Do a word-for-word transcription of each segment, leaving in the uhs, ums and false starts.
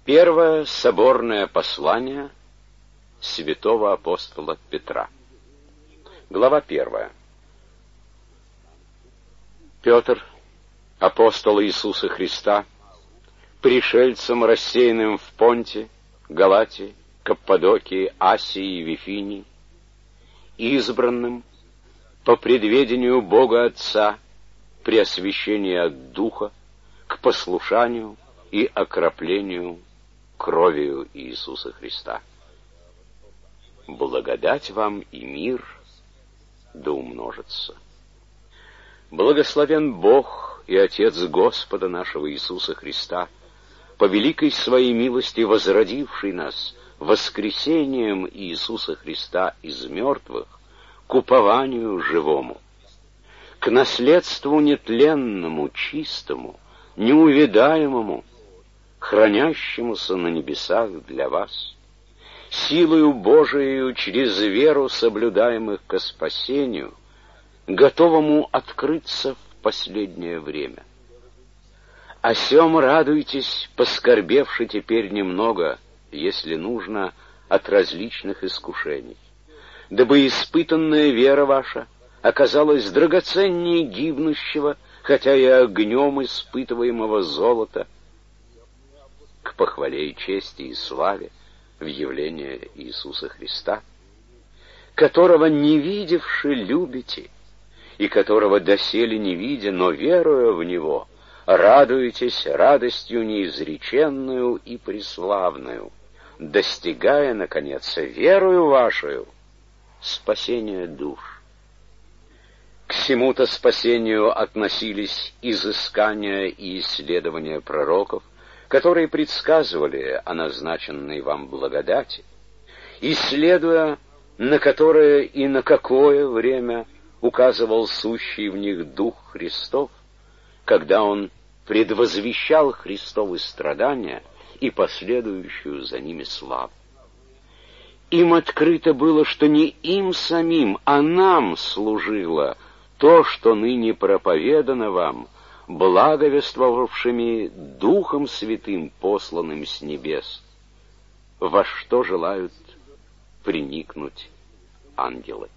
Первое соборное послание святого апостола Петра. Глава первая. Петр, апостол Иисуса Христа, пришельцам, рассеянным в Понте, Галатии, Каппадокии, Асии и Вифинии, избранным по предведению Бога Отца при освящении от Духа к послушанию и окроплению кровью Иисуса Христа. Благодать вам и мир да умножится. Благословен Бог и Отец Господа нашего Иисуса Христа, по великой своей милости возродивший нас воскресением Иисуса Христа из мертвых к упованию живому, к наследству нетленному, чистому, неувядаемому, хранящемуся на небесах для вас, силою Божией через веру соблюдаемых ко спасению, готовому открыться в последнее время. О сем радуйтесь, поскорбевши теперь немного, если нужно, от различных искушений, дабы испытанная вера ваша оказалась драгоценнее гибнущего, хотя и огнем испытываемого золота, к похвале и чести и славе в явление Иисуса Христа, которого не видевши любите, и которого доселе не видя, но веруя в Него, радуетесь радостью неизреченную и преславную, достигая, наконец, верою вашею спасения душ. К сему-то спасению относились изыскания и исследования пророков, которые предсказывали о назначенной вам благодати, исследуя, на которое и на какое время указывал сущий в них Дух Христов, когда Он предвозвещал Христовы страдания и последующую за ними славу. Им открыто было, что не им самим, а нам служило то, что ныне проповедано вам, благовествовавшими Духом Святым, посланным с небес, во что желают приникнуть ангелы.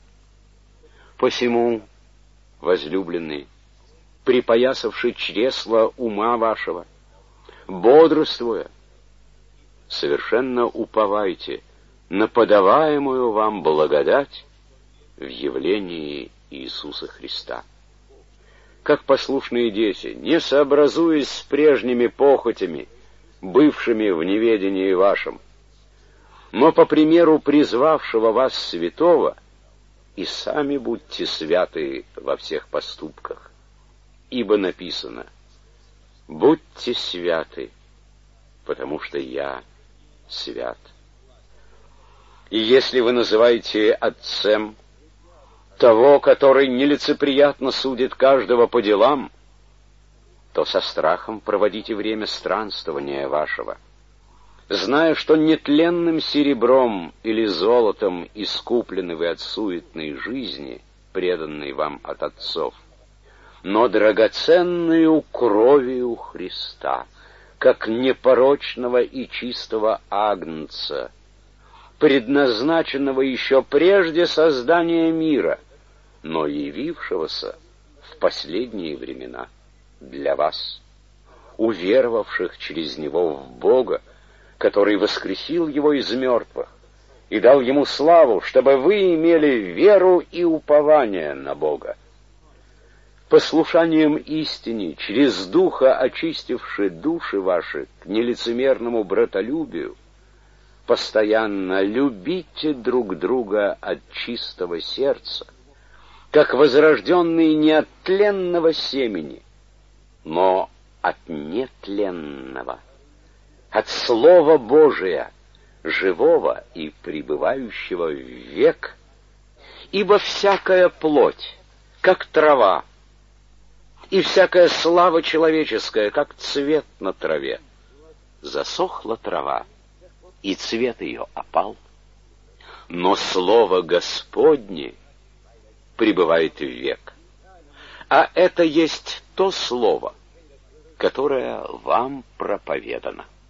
Посему, возлюбленные, припоясавши чресла ума вашего, бодрствуя, совершенно уповайте на подаваемую вам благодать в явлении Иисуса Христа. Как послушные дети, не сообразуясь с прежними похотями, бывшими в неведении вашем, но по примеру призвавшего вас святого, и сами будьте святы во всех поступках. Ибо написано: «Будьте святы, потому что я свят». И если вы называете Отцем того, который нелицеприятно судит каждого по делам, то со страхом проводите время странствования вашего, зная, что нетленным серебром или золотом искуплены вы от суетной жизни, преданной вам от отцов, но драгоценную кровью Христа, как непорочного и чистого агнца, предназначенного еще прежде создания мира, но явившегося в последние времена для вас, уверовавших через Него в Бога, который воскресил Его из мертвых и дал Ему славу, чтобы вы имели веру и упование на Бога. Послушанием истине, через Духа очистивши души ваши к нелицемерному братолюбию, постоянно любите друг друга от чистого сердца, как возрожденные не от тленного семени, но от нетленного, от Слова Божия, живого и пребывающего в век, ибо всякая плоть, как трава, и всякая слава человеческая, как цвет на траве. Засохла трава, и цвет ее опал, но Слово Господне пребывает в век. А это есть то Слово, которое вам проповедано.